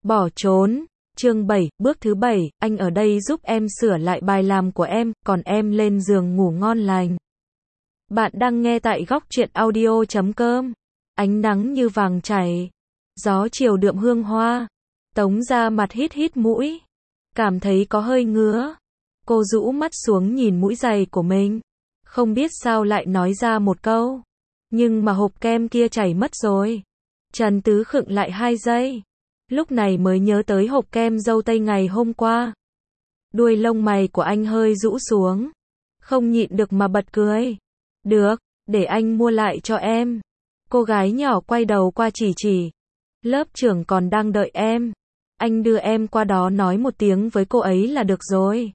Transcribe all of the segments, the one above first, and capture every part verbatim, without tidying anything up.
Bỏ trốn. Chương bảy, bước thứ bảy, anh ở đây giúp em sửa lại bài làm của em, còn em lên giường ngủ ngon lành. Bạn đang nghe tại góc truyện audio chấm com. Ánh nắng như vàng chảy, gió chiều đượm hương hoa. Tống ra mặt hít hít mũi, cảm thấy có hơi ngứa. Cô rũ mắt xuống nhìn mũi giày của mình, không biết sao lại nói ra một câu. Nhưng mà hộp kem kia chảy mất rồi. Trần Tứ khựng lại hai giây, lúc này mới nhớ tới hộp kem dâu tây ngày hôm qua. Đuôi lông mày của anh hơi rũ xuống, không nhịn được mà bật cười. Được, để anh mua lại cho em. Cô gái nhỏ quay đầu qua chỉ chỉ. Lớp trưởng còn đang đợi em. Anh đưa em qua đó nói một tiếng với cô ấy là được rồi.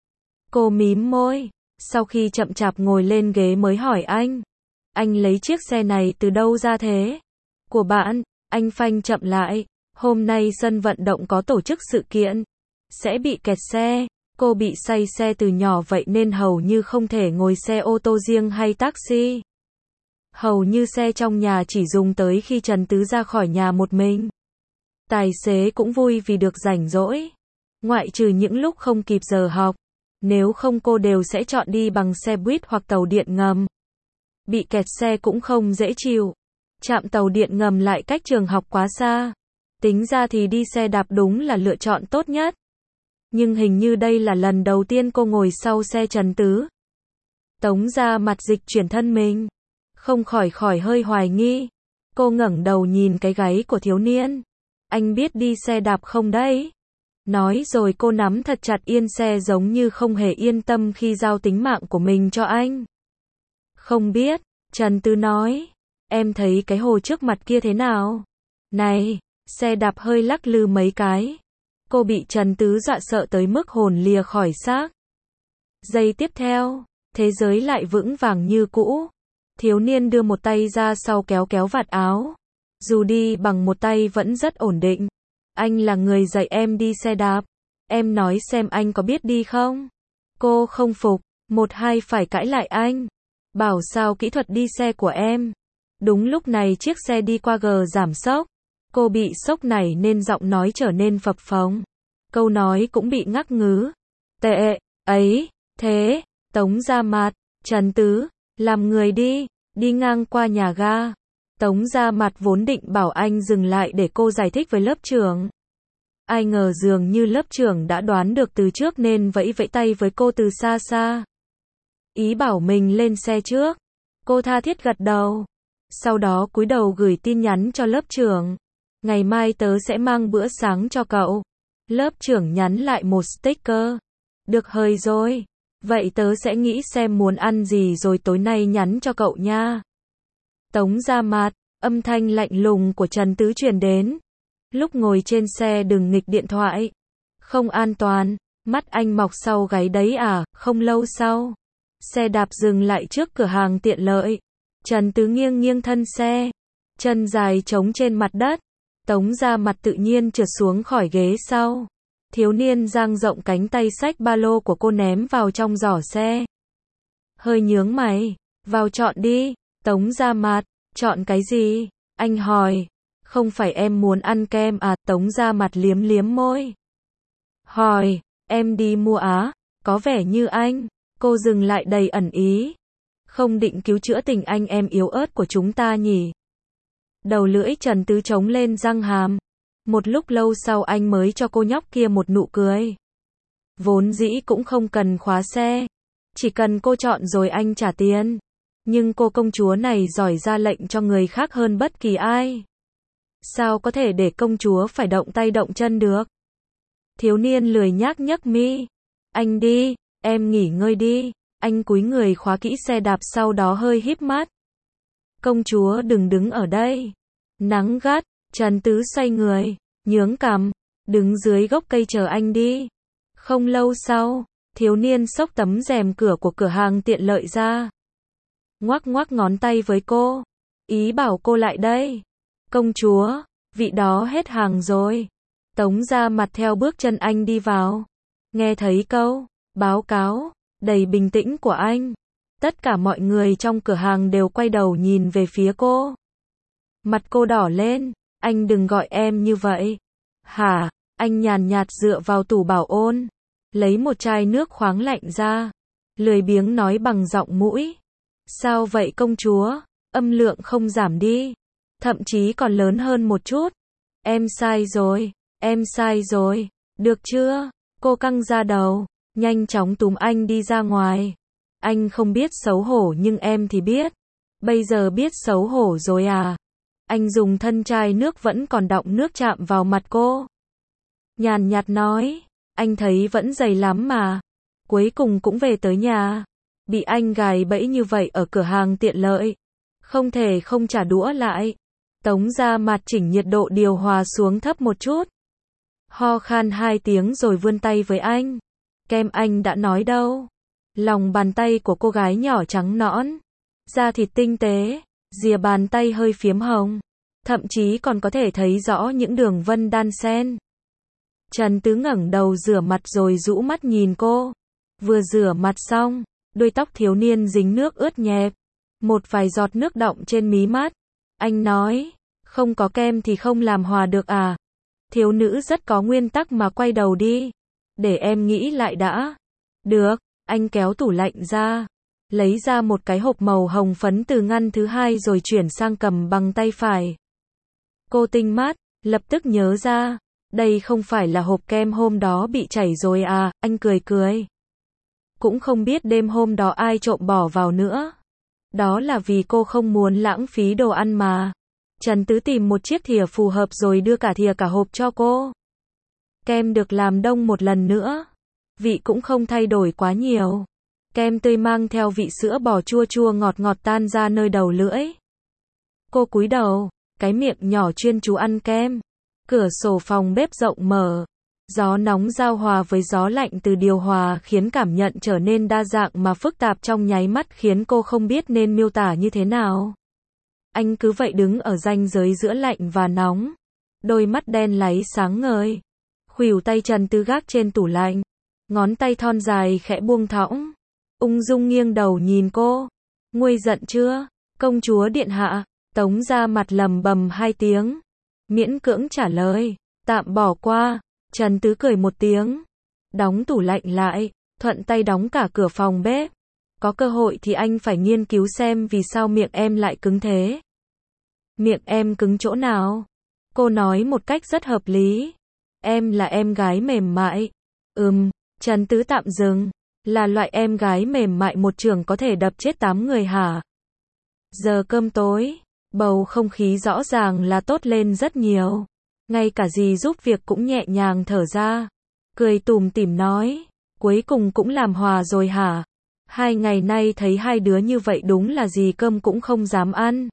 Cô mím môi, sau khi chậm chạp ngồi lên ghế mới hỏi anh. Anh lấy chiếc xe này từ đâu ra thế? Của bạn. Anh phanh chậm lại. Hôm nay sân vận động có tổ chức sự kiện, sẽ bị kẹt xe. Cô bị say xe từ nhỏ vậy nên hầu như không thể ngồi xe ô tô riêng hay taxi. Hầu như xe trong nhà chỉ dùng tới khi Trần Tứ ra khỏi nhà một mình. Tài xế cũng vui vì được rảnh rỗi, ngoại trừ những lúc không kịp giờ học. Nếu không cô đều sẽ chọn đi bằng xe buýt hoặc tàu điện ngầm. Bị kẹt xe cũng không dễ chịu. Trạm tàu điện ngầm lại cách trường học quá xa. Tính ra thì đi xe đạp đúng là lựa chọn tốt nhất. Nhưng hình như đây là lần đầu tiên cô ngồi sau xe Trần Tứ. Tống ra mặt dịch chuyển thân mình, không khỏi khỏi hơi hoài nghi. Cô ngẩng đầu nhìn cái gáy của thiếu niên. Anh biết đi xe đạp không đấy? Nói rồi cô nắm thật chặt yên xe giống như không hề yên tâm khi giao tính mạng của mình cho anh. Không biết, Trần Tứ nói. Em thấy cái hồ trước mặt kia thế nào? Này, xe đạp hơi lắc lư mấy cái. Cô bị Trần Tứ dọa sợ tới mức hồn lìa khỏi xác. Giây tiếp theo, thế giới lại vững vàng như cũ. Thiếu niên đưa một tay ra sau kéo kéo vạt áo. Dù đi bằng một tay vẫn rất ổn định. Anh là người dạy em đi xe đạp. Em nói xem anh có biết đi không? Cô không phục, một hai phải cãi lại anh. Bảo sao kỹ thuật đi xe của em. Đúng lúc này chiếc xe đi qua gờ giảm sốc. Cô bị sốc này nên giọng nói trở nên phập phồng. Câu nói cũng bị ngắc ngứ. Tệ, ấy, thế, Tống ra mặt, Trần Tứ, làm người đi, đi ngang qua nhà ga. Tống ra mặt vốn định bảo anh dừng lại để cô giải thích với lớp trưởng. Ai ngờ dường như lớp trưởng đã đoán được từ trước nên vẫy vẫy tay với cô từ xa xa. Ý bảo mình lên xe trước. Cô tha thiết gật đầu. Sau đó cúi đầu gửi tin nhắn cho lớp trưởng. Ngày mai tớ sẽ mang bữa sáng cho cậu. Lớp trưởng nhắn lại một sticker. Được hơi rồi. Vậy tớ sẽ nghĩ xem muốn ăn gì rồi tối nay nhắn cho cậu nha. Tống ra mặt, âm thanh lạnh lùng của Trần Tứ truyền đến. Lúc ngồi trên xe đừng nghịch điện thoại. Không an toàn, mắt anh mọc sau gáy đấy à. Không lâu sau, xe đạp dừng lại trước cửa hàng tiện lợi. Trần Tứ nghiêng nghiêng thân xe, chân dài trống trên mặt đất. Tống ra mặt tự nhiên trượt xuống khỏi ghế sau. Thiếu niên dang rộng cánh tay xách ba lô của cô ném vào trong giỏ xe. Hơi nhướng mày, vào chọn đi. Tống ra mặt, chọn cái gì? Anh hỏi. Không phải em muốn ăn kem à? Tống ra mặt liếm liếm môi. Hỏi, em đi mua á? Có vẻ như anh. Cô dừng lại đầy ẩn ý. Không định cứu chữa tình anh em yếu ớt của chúng ta nhỉ? Đầu lưỡi Trần Tứ trống lên răng hàm. Một lúc lâu sau anh mới cho cô nhóc kia một nụ cười. Vốn dĩ cũng không cần khóa xe. Chỉ cần cô chọn rồi anh trả tiền. Nhưng cô công chúa này giỏi ra lệnh cho người khác hơn bất kỳ ai. Sao có thể để công chúa phải động tay động chân được? Thiếu niên lười nhác nhấc mi. Anh đi, em nghỉ ngơi đi. Anh cúi người khóa kỹ xe đạp sau đó hơi híp mắt. Công chúa đừng đứng ở đây. Nắng gắt, Trần Tứ xoay người, nhướng cằm, đứng dưới gốc cây chờ anh đi. Không lâu sau, thiếu niên xốc tấm rèm cửa của cửa hàng tiện lợi ra. Ngoắc ngoắc ngón tay với cô. Ý bảo cô lại đây. Công chúa, vị đó hết hàng rồi. Tống ra mặt theo bước chân anh đi vào. Nghe thấy câu báo cáo đầy bình tĩnh của anh. Tất cả mọi người trong cửa hàng đều quay đầu nhìn về phía cô. Mặt cô đỏ lên. Anh đừng gọi em như vậy. Hả? Anh nhàn nhạt dựa vào tủ bảo ôn, lấy một chai nước khoáng lạnh ra, lười biếng nói bằng giọng mũi. Sao vậy công chúa? Âm lượng không giảm đi, thậm chí còn lớn hơn một chút. Em sai rồi, em sai rồi, được chưa? Cô căng ra đầu, nhanh chóng túm anh đi ra ngoài. Anh không biết xấu hổ nhưng em thì biết. Bây giờ biết xấu hổ rồi à? Anh dùng thân chai nước vẫn còn đọng nước chạm vào mặt cô. Nhàn nhạt nói, anh thấy vẫn dày lắm mà. Cuối cùng cũng về tới nhà. Bị anh gài bẫy như vậy ở cửa hàng tiện lợi. Không thể không trả đũa lại. Tống Gia Mạt chỉnh nhiệt độ điều hòa xuống thấp một chút. Ho khan hai tiếng rồi vươn tay với anh. Kem anh đã nói đâu. Lòng bàn tay của cô gái nhỏ trắng nõn. Da thịt tinh tế. Rìa bàn tay hơi phiếm hồng. Thậm chí còn có thể thấy rõ những đường vân đan xen. Trần Tứ ngẩng đầu rửa mặt rồi rũ mắt nhìn cô. Vừa rửa mặt xong, đuôi tóc thiếu niên dính nước ướt nhẹp. Một vài giọt nước đọng trên mí mắt. Anh nói, không có kem thì không làm hòa được à? Thiếu nữ rất có nguyên tắc mà quay đầu đi. Để em nghĩ lại đã. Được, anh kéo tủ lạnh ra. Lấy ra một cái hộp màu hồng phấn từ ngăn thứ hai rồi chuyển sang cầm bằng tay phải. Cô tinh mắt, lập tức nhớ ra. Đây không phải là hộp kem hôm đó bị chảy rồi à? Anh cười cười. Cũng không biết đêm hôm đó ai trộm bỏ vào nữa. Đó là vì cô không muốn lãng phí đồ ăn mà. Trần Tứ tìm một chiếc thìa phù hợp rồi đưa cả thìa cả hộp cho cô. Kem được làm đông một lần nữa. Vị cũng không thay đổi quá nhiều. Kem tươi mang theo vị sữa bò chua chua ngọt ngọt tan ra nơi đầu lưỡi. Cô cúi đầu, cái miệng nhỏ chuyên chú ăn kem. Cửa sổ phòng bếp rộng mở. Gió nóng giao hòa với gió lạnh từ điều hòa khiến cảm nhận trở nên đa dạng mà phức tạp trong nháy mắt khiến cô không biết nên miêu tả như thế nào. Anh cứ vậy đứng ở ranh giới giữa lạnh và nóng. Đôi mắt đen láy sáng ngời. Khuỷu tay Trần Tứ gác trên tủ lạnh. Ngón tay thon dài khẽ buông thõng. Ung dung nghiêng đầu nhìn cô. Nguôi giận chưa? Công chúa điện hạ. Tống Gia Mạt lầm bầm hai tiếng. Miễn cưỡng trả lời. Tạm bỏ qua. Trần Tứ cười một tiếng. Đóng tủ lạnh lại. Thuận tay đóng cả cửa phòng bếp. Có cơ hội thì anh phải nghiên cứu xem vì sao miệng em lại cứng thế. Miệng em cứng chỗ nào? Cô nói một cách rất hợp lý. Em là em gái mềm mại. Ừm, Trần Tứ tạm dừng. Là loại em gái mềm mại một trường có thể đập chết tám người hả? Giờ cơm tối, bầu không khí rõ ràng là tốt lên rất nhiều. Ngay cả dì giúp việc cũng nhẹ nhàng thở ra. Cười tủm tỉm nói, cuối cùng cũng làm hòa rồi hả? Hai ngày nay thấy hai đứa như vậy đúng là dì cơm cũng không dám ăn.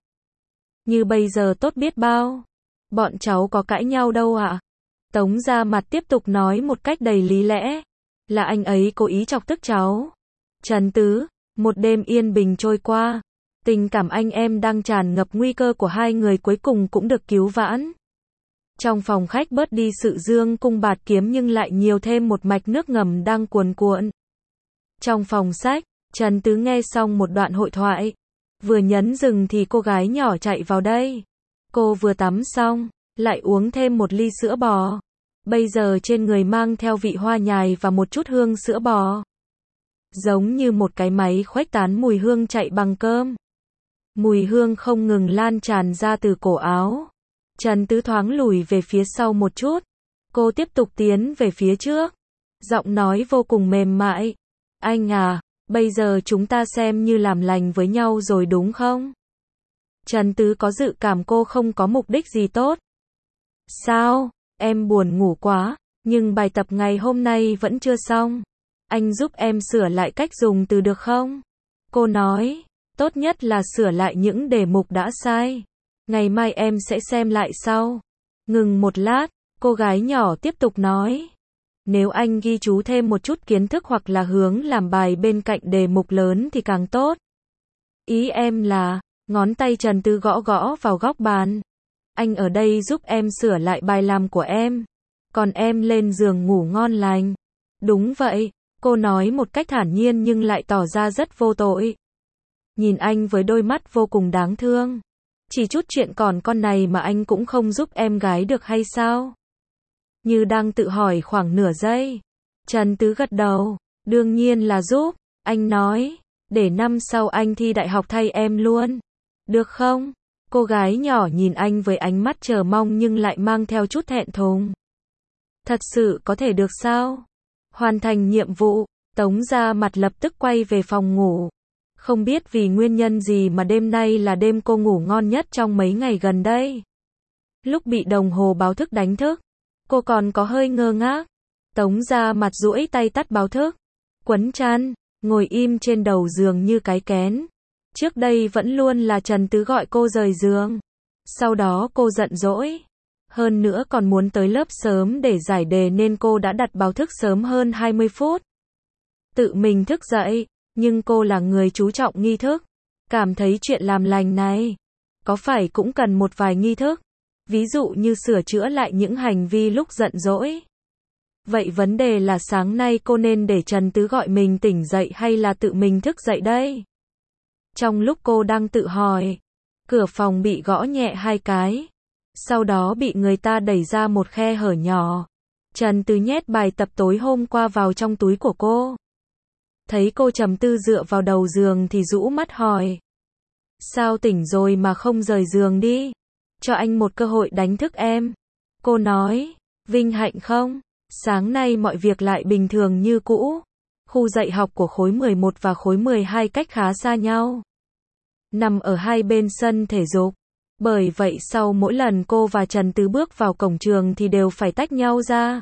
Như bây giờ tốt biết bao. Bọn cháu có cãi nhau đâu ạ? Tống Gia Mạt tiếp tục nói một cách đầy lý lẽ. Là anh ấy cố ý chọc tức cháu. Trần Tứ, một đêm yên bình trôi qua. Tình cảm anh em đang tràn ngập nguy cơ của hai người cuối cùng cũng được cứu vãn. Trong phòng khách bớt đi sự dương cung bạt kiếm nhưng lại nhiều thêm một mạch nước ngầm đang cuồn cuộn. Trong phòng sách, Trần Tứ nghe xong một đoạn hội thoại. Vừa nhấn dừng thì cô gái nhỏ chạy vào đây. Cô vừa tắm xong, lại uống thêm một ly sữa bò. Bây giờ trên người mang theo vị hoa nhài và một chút hương sữa bò. Giống như một cái máy khuếch tán mùi hương chạy bằng cơm. Mùi hương không ngừng lan tràn ra từ cổ áo. Trần Tứ thoáng lùi về phía sau một chút. Cô tiếp tục tiến về phía trước. Giọng nói vô cùng mềm mại. Anh à, bây giờ chúng ta xem như làm lành với nhau rồi đúng không? Trần Tứ có dự cảm cô không có mục đích gì tốt. Sao? Em buồn ngủ quá, nhưng bài tập ngày hôm nay vẫn chưa xong. Anh giúp em sửa lại cách dùng từ được không? Cô nói, tốt nhất là sửa lại những đề mục đã sai. Ngày mai em sẽ xem lại sau. Ngừng một lát, cô gái nhỏ tiếp tục nói. Nếu anh ghi chú thêm một chút kiến thức hoặc là hướng làm bài bên cạnh đề mục lớn thì càng tốt. Ý em là, ngón tay Trần Tứ gõ gõ vào góc bàn. Anh ở đây giúp em sửa lại bài làm của em. Còn em lên giường ngủ ngon lành. Đúng vậy, cô nói một cách thản nhiên nhưng lại tỏ ra rất vô tội. Nhìn anh với đôi mắt vô cùng đáng thương. Chỉ chút chuyện còn con này mà anh cũng không giúp em gái được hay sao? như đang tự hỏi khoảng nửa giây. Trần Tứ gật đầu, đương nhiên là giúp, anh nói, để năm sau anh thi đại học thay em luôn. Được không? Cô gái nhỏ nhìn anh với ánh mắt chờ mong nhưng lại mang theo chút thẹn thùng. Thật sự có thể được sao? Hoàn thành nhiệm vụ, Tống Gia Mặt lập tức quay về phòng ngủ. Không biết vì nguyên nhân gì mà đêm nay là đêm cô ngủ ngon nhất trong mấy ngày gần đây. Lúc bị đồng hồ báo thức đánh thức, cô còn có hơi ngơ ngác. Tống Gia Mặt duỗi tay tắt báo thức, quấn chăn, ngồi im trên đầu giường như cái kén. Trước đây vẫn luôn là Trần Tứ gọi cô rời giường. Sau đó cô giận dỗi. Hơn nữa còn muốn tới lớp sớm để giải đề nên cô đã đặt báo thức sớm hơn hai mươi phút. Tự mình thức dậy, nhưng cô là người chú trọng nghi thức. Cảm thấy chuyện làm lành này, có phải cũng cần một vài nghi thức. Ví dụ như sửa chữa lại những hành vi lúc giận dỗi. Vậy vấn đề là sáng nay cô nên để Trần Tứ gọi mình tỉnh dậy hay là tự mình thức dậy đây? Trong lúc cô đang tự hỏi, cửa phòng bị gõ nhẹ hai cái. Sau đó bị người ta đẩy ra một khe hở nhỏ. Trần Tứ nhét bài tập tối hôm qua vào trong túi của cô. Thấy cô trầm tư dựa vào đầu giường thì rũ mắt hỏi. Sao tỉnh rồi mà không rời giường đi? Cho anh một cơ hội đánh thức em. Cô nói, vinh hạnh không? Sáng nay mọi việc lại bình thường như cũ. Khu dạy học của khối mười một và khối mười hai cách khá xa nhau. Nằm ở hai bên sân thể dục. Bởi vậy sau mỗi lần cô và Trần Tứ bước vào cổng trường thì đều phải tách nhau ra.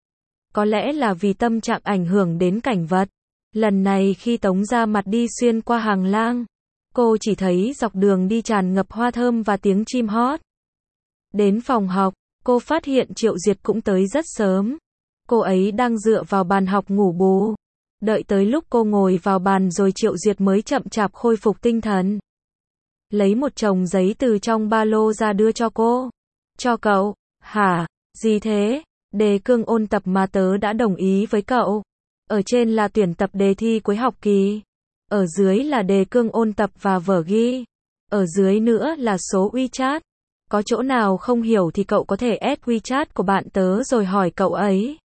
Có lẽ là vì tâm trạng ảnh hưởng đến cảnh vật. Lần này khi Tống Gia Mặt đi xuyên qua hàng lang, cô chỉ thấy dọc đường đi tràn ngập hoa thơm và tiếng chim hót. Đến phòng học, cô phát hiện Triệu Duyệt cũng tới rất sớm. Cô ấy đang dựa vào bàn học ngủ bù. Đợi tới lúc cô ngồi vào bàn rồi Triệu Duyệt mới chậm chạp khôi phục tinh thần. Lấy một chồng giấy từ trong ba lô ra đưa cho cô. Cho cậu. Hả? Gì thế? Đề cương ôn tập mà tớ đã đồng ý với cậu. Ở trên là tuyển tập đề thi cuối học kỳ. Ở dưới là đề cương ôn tập và vở ghi. Ở dưới nữa là số WeChat. Có chỗ nào không hiểu thì cậu có thể add WeChat của bạn tớ rồi hỏi cậu ấy.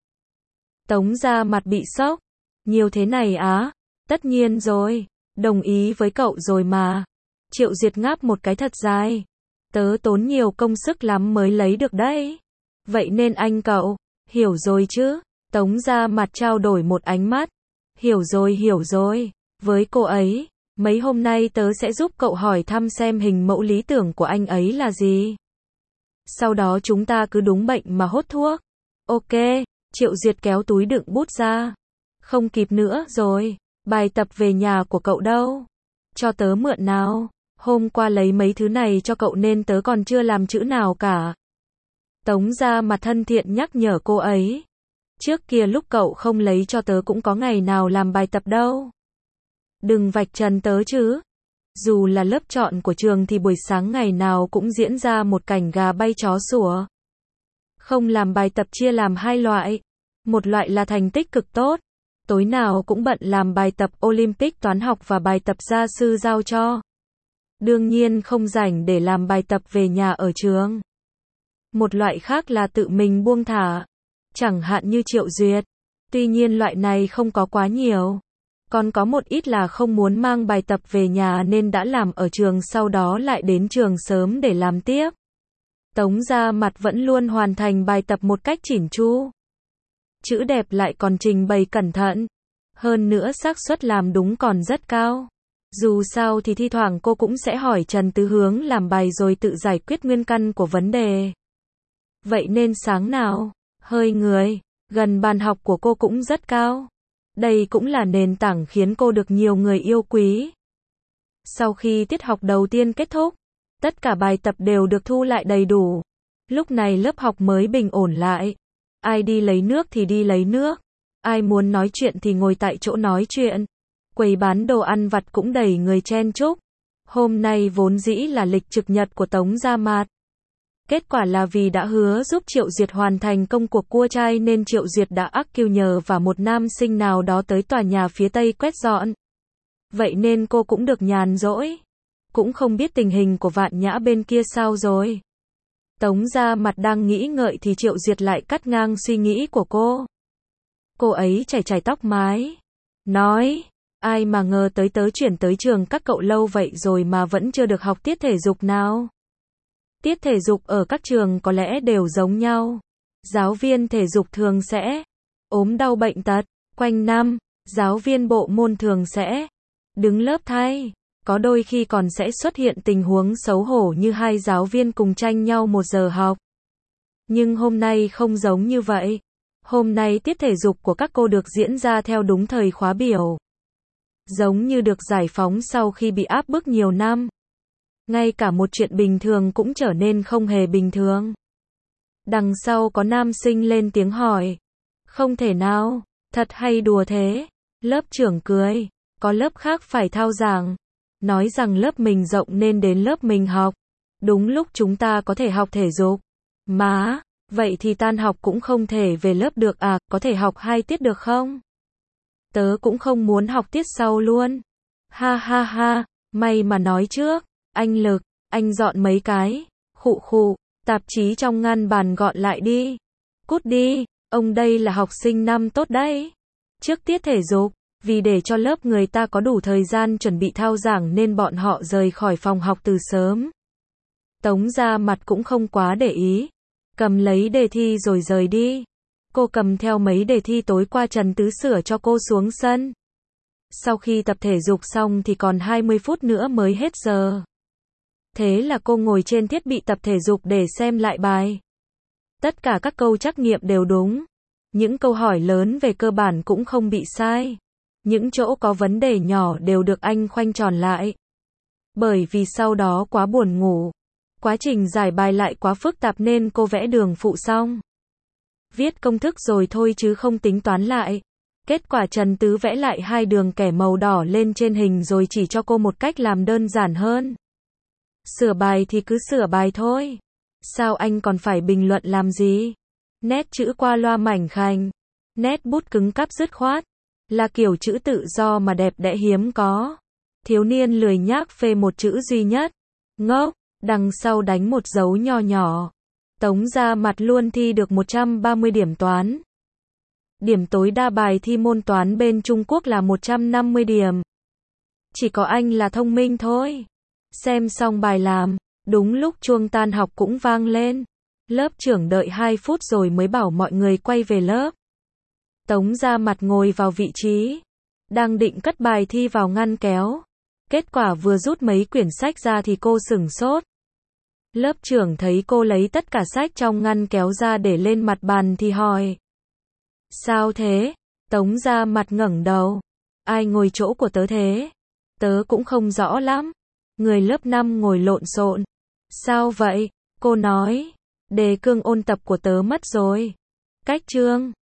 Tống Gia Mặt bị sốc. Nhiều thế này á? Tất nhiên rồi. Đồng ý với cậu rồi mà. Triệu Duyệt ngáp một cái thật dài. Tớ tốn nhiều công sức lắm mới lấy được đấy. Vậy nên anh cậu, hiểu rồi chứ? Tống Gia Mặt trao đổi một ánh mắt. Hiểu rồi hiểu rồi. Với cô ấy, mấy hôm nay tớ sẽ giúp cậu hỏi thăm xem hình mẫu lý tưởng của anh ấy là gì. Sau đó chúng ta cứ đúng bệnh mà hốt thuốc. Ok, Triệu Duyệt kéo túi đựng bút ra. Không kịp nữa rồi, bài tập về nhà của cậu đâu? Cho tớ mượn nào. Hôm qua lấy mấy thứ này cho cậu nên tớ còn chưa làm chữ nào cả. Tống Gia Mặt thân thiện nhắc nhở cô ấy. Trước kia lúc cậu không lấy cho tớ cũng có ngày nào làm bài tập đâu. Đừng vạch trần tớ chứ. Dù là lớp chọn của trường thì buổi sáng ngày nào cũng diễn ra một cảnh gà bay chó sủa. Không làm bài tập chia làm hai loại. Một loại là thành tích cực tốt. Tối nào cũng bận làm bài tập Olympic toán học và bài tập gia sư giao cho. Đương nhiên không rảnh để làm bài tập về nhà ở trường. Một loại khác là tự mình buông thả. Chẳng hạn như Triệu Duyệt. Tuy nhiên loại này không có quá nhiều. Còn có một ít là không muốn mang bài tập về nhà nên đã làm ở trường sau đó lại đến trường sớm để làm tiếp. Tống Gia Mặt vẫn luôn hoàn thành bài tập một cách chỉn chu. Chữ đẹp lại còn trình bày cẩn thận. Hơn nữa xác suất làm đúng còn rất cao. Dù sao thì thi thoảng cô cũng sẽ hỏi Trần Tứ hướng làm bài rồi tự giải quyết nguyên căn của vấn đề. Vậy nên sáng nào, hơi người, gần bàn học của cô cũng rất cao. Đây cũng là nền tảng khiến cô được nhiều người yêu quý. Sau khi tiết học đầu tiên kết thúc, tất cả bài tập đều được thu lại đầy đủ. Lúc này lớp học mới bình ổn lại. Ai đi lấy nước thì đi lấy nước. Ai muốn nói chuyện thì ngồi tại chỗ nói chuyện. Quầy bán đồ ăn vặt cũng đầy người chen chúc. Hôm nay vốn dĩ là lịch trực nhật của Tống Gia Mặt. Kết quả là vì đã hứa giúp Triệu Duyệt hoàn thành công cuộc cua trai nên Triệu Duyệt đã ắc kêu nhờ và một nam sinh nào đó tới tòa nhà phía tây quét dọn. Vậy nên cô cũng được nhàn rỗi. Cũng không biết tình hình của Vạn Nhã bên kia sao rồi. Tống Gia Mặt đang nghĩ ngợi thì Triệu Duyệt lại cắt ngang suy nghĩ của cô. Cô ấy chải chải tóc mái, nói, ai mà ngờ tới tớ chuyển tới trường các cậu lâu vậy rồi mà vẫn chưa được học tiết thể dục nào. Tiết thể dục ở các trường có lẽ đều giống nhau. Giáo viên thể dục thường sẽ ốm đau bệnh tật, quanh năm, giáo viên bộ môn thường sẽ đứng lớp thay. Có đôi khi còn sẽ xuất hiện tình huống xấu hổ như hai giáo viên cùng tranh nhau một giờ học. Nhưng hôm nay không giống như vậy. Hôm nay tiết thể dục của các cô được diễn ra theo đúng thời khóa biểu. Giống như được giải phóng sau khi bị áp bức nhiều năm. Ngay cả một chuyện bình thường cũng trở nên không hề bình thường. Đằng sau có nam sinh lên tiếng hỏi. Không thể nào, thật hay đùa thế? Lớp trưởng cười, có lớp khác phải thao giảng. Nói rằng lớp mình rộng nên đến lớp mình học. Đúng lúc chúng ta có thể học thể dục. Má, vậy thì tan học cũng không thể về lớp được à, có thể học hai tiết được không? Tớ cũng không muốn học tiết sau luôn. Ha ha ha, may mà nói trước. Anh Lực, anh dọn mấy cái, khụ khụ, tạp chí trong ngăn bàn gọn lại đi. Cút đi, ông đây là học sinh năm tốt đấy. Trước tiết thể dục, vì để cho lớp người ta có đủ thời gian chuẩn bị thao giảng nên bọn họ rời khỏi phòng học từ sớm. Tống Gia Mặt cũng không quá để ý. Cầm lấy đề thi rồi rời đi. Cô cầm theo mấy đề thi tối qua Trần Tứ sửa cho cô xuống sân. Sau khi tập thể dục xong thì còn hai mươi phút nữa mới hết giờ. Thế là cô ngồi trên thiết bị tập thể dục để xem lại bài. Tất cả các câu trắc nghiệm đều đúng. Những câu hỏi lớn về cơ bản cũng không bị sai. Những chỗ có vấn đề nhỏ đều được anh khoanh tròn lại. Bởi vì sau đó quá buồn ngủ. Quá trình giải bài lại quá phức tạp nên cô vẽ đường phụ xong. Viết công thức rồi thôi chứ không tính toán lại. Kết quả Trần Tứ vẽ lại hai đường kẻ màu đỏ lên trên hình rồi chỉ cho cô một cách làm đơn giản hơn. Sửa bài thì cứ sửa bài thôi. Sao anh còn phải bình luận làm gì? Nét chữ qua loa mảnh khảnh. Nét bút cứng cáp dứt khoát. Là kiểu chữ tự do mà đẹp đẽ hiếm có. Thiếu niên lười nhác phê một chữ duy nhất. Ngốc, đằng sau đánh một dấu nho nhỏ. Tống Gia Mặt luôn thi được một trăm ba mươi điểm toán. Điểm tối đa bài thi môn toán bên Trung Quốc là một trăm năm mươi điểm. Chỉ có anh là thông minh thôi. Xem xong bài làm, đúng lúc chuông tan học cũng vang lên. Lớp trưởng đợi hai phút rồi mới bảo mọi người quay về lớp. Tống Gia Mặt ngồi vào vị trí. Đang định cất bài thi vào ngăn kéo. Kết quả vừa rút mấy quyển sách ra thì cô sửng sốt. Lớp trưởng thấy cô lấy tất cả sách trong ngăn kéo ra để lên mặt bàn thì hỏi. Sao thế? Tống Gia Mặt ngẩng đầu. Ai ngồi chỗ của tớ thế? Tớ cũng không rõ lắm. Người lớp năm ngồi lộn xộn. Sao vậy? Cô nói. Đề cương ôn tập của tớ mất rồi. Cách chương.